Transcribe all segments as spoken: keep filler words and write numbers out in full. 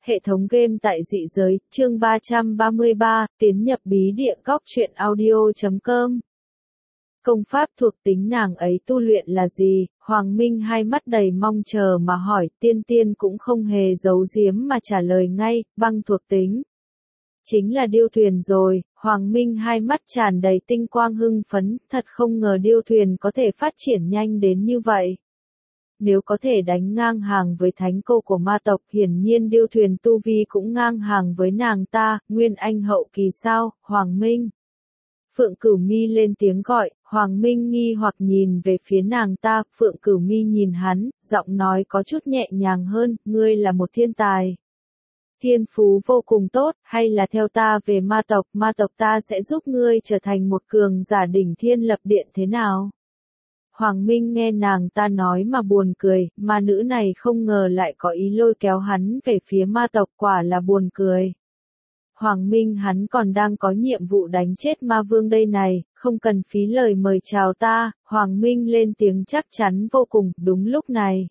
Hệ thống game tại dị giới, chương ba trăm ba mươi ba, tiến nhập bí địa góc truyện audio chấm com. Công pháp thuộc tính nàng ấy tu luyện là gì? Hoàng Minh hai mắt đầy mong chờ mà hỏi, tiên tiên cũng không hề giấu giếm mà trả lời ngay, băng thuộc tính. Chính là điêu thuyền rồi. Hoàng Minh hai mắt tràn đầy tinh quang hưng phấn, thật không ngờ điêu thuyền có thể phát triển nhanh đến như vậy. Nếu có thể đánh ngang hàng với thánh cô của ma tộc, hiển nhiên điêu thuyền tu vi cũng ngang hàng với nàng ta. Nguyên anh hậu kỳ sao? Hoàng Minh. Phượng Cửu Mi lên tiếng gọi, Hoàng Minh nghi hoặc nhìn về phía nàng ta, Phượng Cửu Mi nhìn hắn, giọng nói có chút nhẹ nhàng hơn, ngươi là một thiên tài. Thiên phú vô cùng tốt, hay là theo ta về ma tộc, ma tộc ta sẽ giúp ngươi trở thành một cường giả đỉnh thiên lập địa thế nào? Hoàng Minh nghe nàng ta nói mà buồn cười, ma nữ này không ngờ lại có ý lôi kéo hắn về phía ma tộc, quả là buồn cười. Hoàng Minh hắn còn đang có nhiệm vụ đánh chết ma vương đây này, không cần phí lời mời chào ta. Hoàng Minh lên tiếng chắc chắn vô cùng. Đúng lúc này,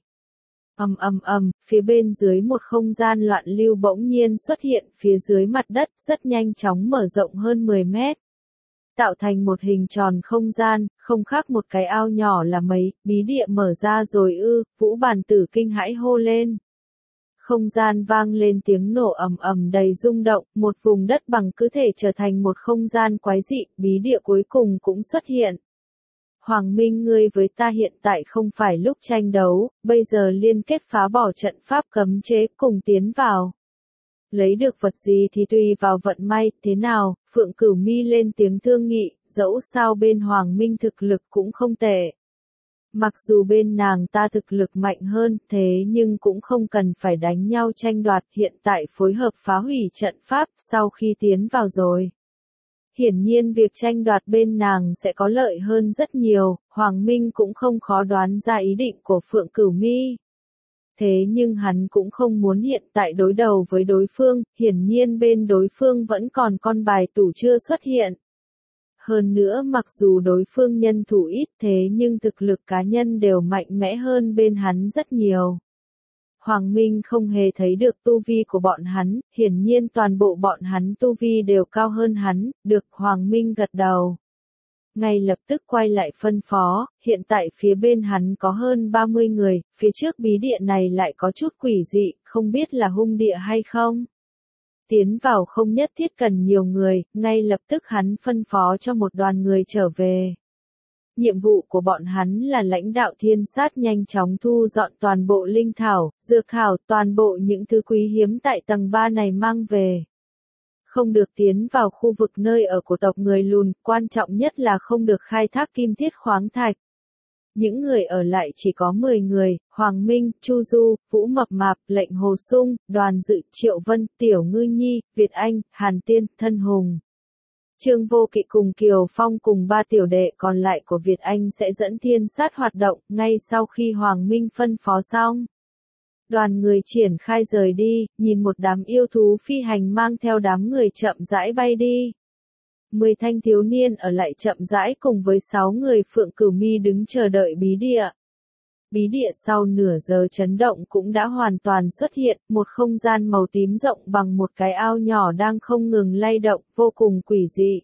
ầm ầm ầm, phía bên dưới một không gian loạn lưu bỗng nhiên xuất hiện phía dưới mặt đất, rất nhanh chóng mở rộng hơn mười mét. Tạo thành một hình tròn không gian, không khác một cái ao nhỏ là mấy. Bí địa mở ra rồi ư? Vũ Bàn Tử kinh hãi hô lên. Không gian vang lên tiếng nổ ầm ầm đầy rung động, một vùng đất bằng cứ thể trở thành một không gian quái dị, bí địa cuối cùng cũng xuất hiện. Hoàng Minh, ngươi với ta hiện tại không phải lúc tranh đấu, bây giờ liên kết phá bỏ trận pháp cấm chế, cùng tiến vào. Lấy được vật gì thì tùy vào vận may, thế nào? Phượng Cửu Mi lên tiếng thương nghị, dẫu sao bên Hoàng Minh thực lực cũng không tệ. Mặc dù bên nàng ta thực lực mạnh hơn, thế nhưng cũng không cần phải đánh nhau tranh đoạt, hiện tại phối hợp phá hủy trận pháp sau khi tiến vào rồi. Hiển nhiên việc tranh đoạt bên nàng sẽ có lợi hơn rất nhiều, Hoàng Minh cũng không khó đoán ra ý định của Phượng Cửu Mi. Thế nhưng hắn cũng không muốn hiện tại đối đầu với đối phương, hiển nhiên bên đối phương vẫn còn con bài tủ chưa xuất hiện. Hơn nữa mặc dù đối phương nhân thủ ít thế nhưng thực lực cá nhân đều mạnh mẽ hơn bên hắn rất nhiều. Hoàng Minh không hề thấy được tu vi của bọn hắn, hiển nhiên toàn bộ bọn hắn tu vi đều cao hơn hắn, được. Hoàng Minh gật đầu. Ngay lập tức quay lại phân phó, hiện tại phía bên hắn có hơn ba mươi người, phía trước bí địa này lại có chút quỷ dị, không biết là hung địa hay không. Tiến vào không nhất thiết cần nhiều người, ngay lập tức hắn phân phó cho một đoàn người trở về. Nhiệm vụ của bọn hắn là lãnh đạo thiên sát nhanh chóng thu dọn toàn bộ linh thảo, dược thảo, toàn bộ những thứ quý hiếm tại tầng ba này mang về. Không được tiến vào khu vực nơi ở của tộc người lùn, quan trọng nhất là không được khai thác kim thiết khoáng thạch. Những người ở lại chỉ có mười người, Hoàng Minh, Chu Du, Vũ Mập Mạp, Lệnh Hồ Sung, Đoàn Dự, Triệu Vân, Tiểu Ngư Nhi, Việt Anh, Hàn Tiên, Thân Hùng. Trương Vô Kỵ cùng Kiều Phong cùng ba tiểu đệ còn lại của Việt Anh sẽ dẫn thiên sát hoạt động, ngay sau khi Hoàng Minh phân phó xong. Đoàn người triển khai rời đi, nhìn một đám yêu thú phi hành mang theo đám người chậm rãi bay đi. Mười thanh thiếu niên ở lại chậm rãi cùng với sáu người Phượng Cửu Mi đứng chờ đợi bí địa. Bí địa sau nửa giờ chấn động cũng đã hoàn toàn xuất hiện, một không gian màu tím rộng bằng một cái ao nhỏ đang không ngừng lay động, vô cùng quỷ dị.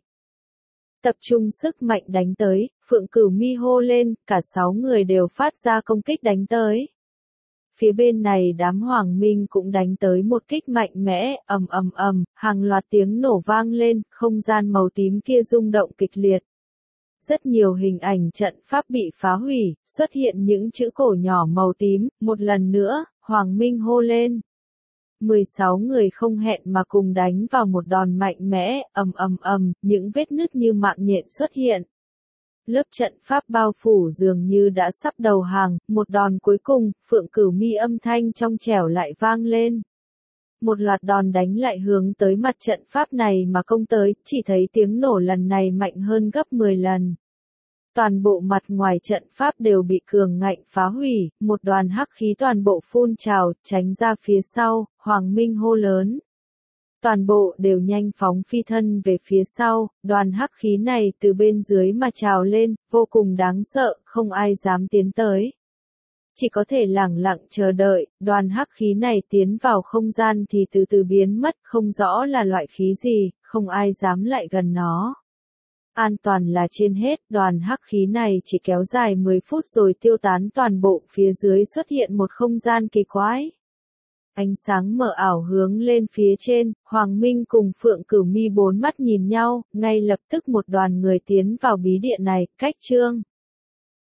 Tập trung sức mạnh đánh tới, Phượng Cửu Mi hô lên, cả sáu người đều phát ra công kích đánh tới. Phía bên này đám Hoàng Minh cũng đánh tới một kích mạnh mẽ, ầm ầm ầm, hàng loạt tiếng nổ vang lên, không gian màu tím kia rung động kịch liệt. Rất nhiều hình ảnh trận pháp bị phá hủy, xuất hiện những chữ cổ nhỏ màu tím, một lần nữa, Hoàng Minh hô lên. mười sáu người không hẹn mà cùng đánh vào một đòn mạnh mẽ, ầm ầm ầm, những vết nứt như mạng nhện xuất hiện. Lớp trận pháp bao phủ dường như đã sắp đầu hàng, một đòn cuối cùng, Phượng Cửu Mi âm thanh trong trẻo lại vang lên. Một loạt đòn đánh lại hướng tới mặt trận pháp này mà công tới, chỉ thấy tiếng nổ lần này mạnh hơn gấp mười lần. Toàn bộ mặt ngoài trận pháp đều bị cường ngạnh phá hủy, một đoàn hắc khí toàn bộ phun trào, tránh ra phía sau, Hoàng Minh hô lớn. Toàn bộ đều nhanh phóng phi thân về phía sau, đoàn hắc khí này từ bên dưới mà trào lên, vô cùng đáng sợ, không ai dám tiến tới. chỉ có thể lẳng lặng chờ đợi, đoàn hắc khí này tiến vào không gian thì từ từ biến mất, không rõ là loại khí gì, không ai dám lại gần nó. An toàn là trên hết, đoàn hắc khí này chỉ kéo dài mười phút rồi tiêu tán toàn bộ, phía dưới xuất hiện một không gian kỳ quái. Ánh sáng mờ ảo hướng lên phía trên, Hoàng Minh cùng Phượng Cửu Mi bốn mắt nhìn nhau, ngay lập tức một đoàn người tiến vào bí điện này, cách Trương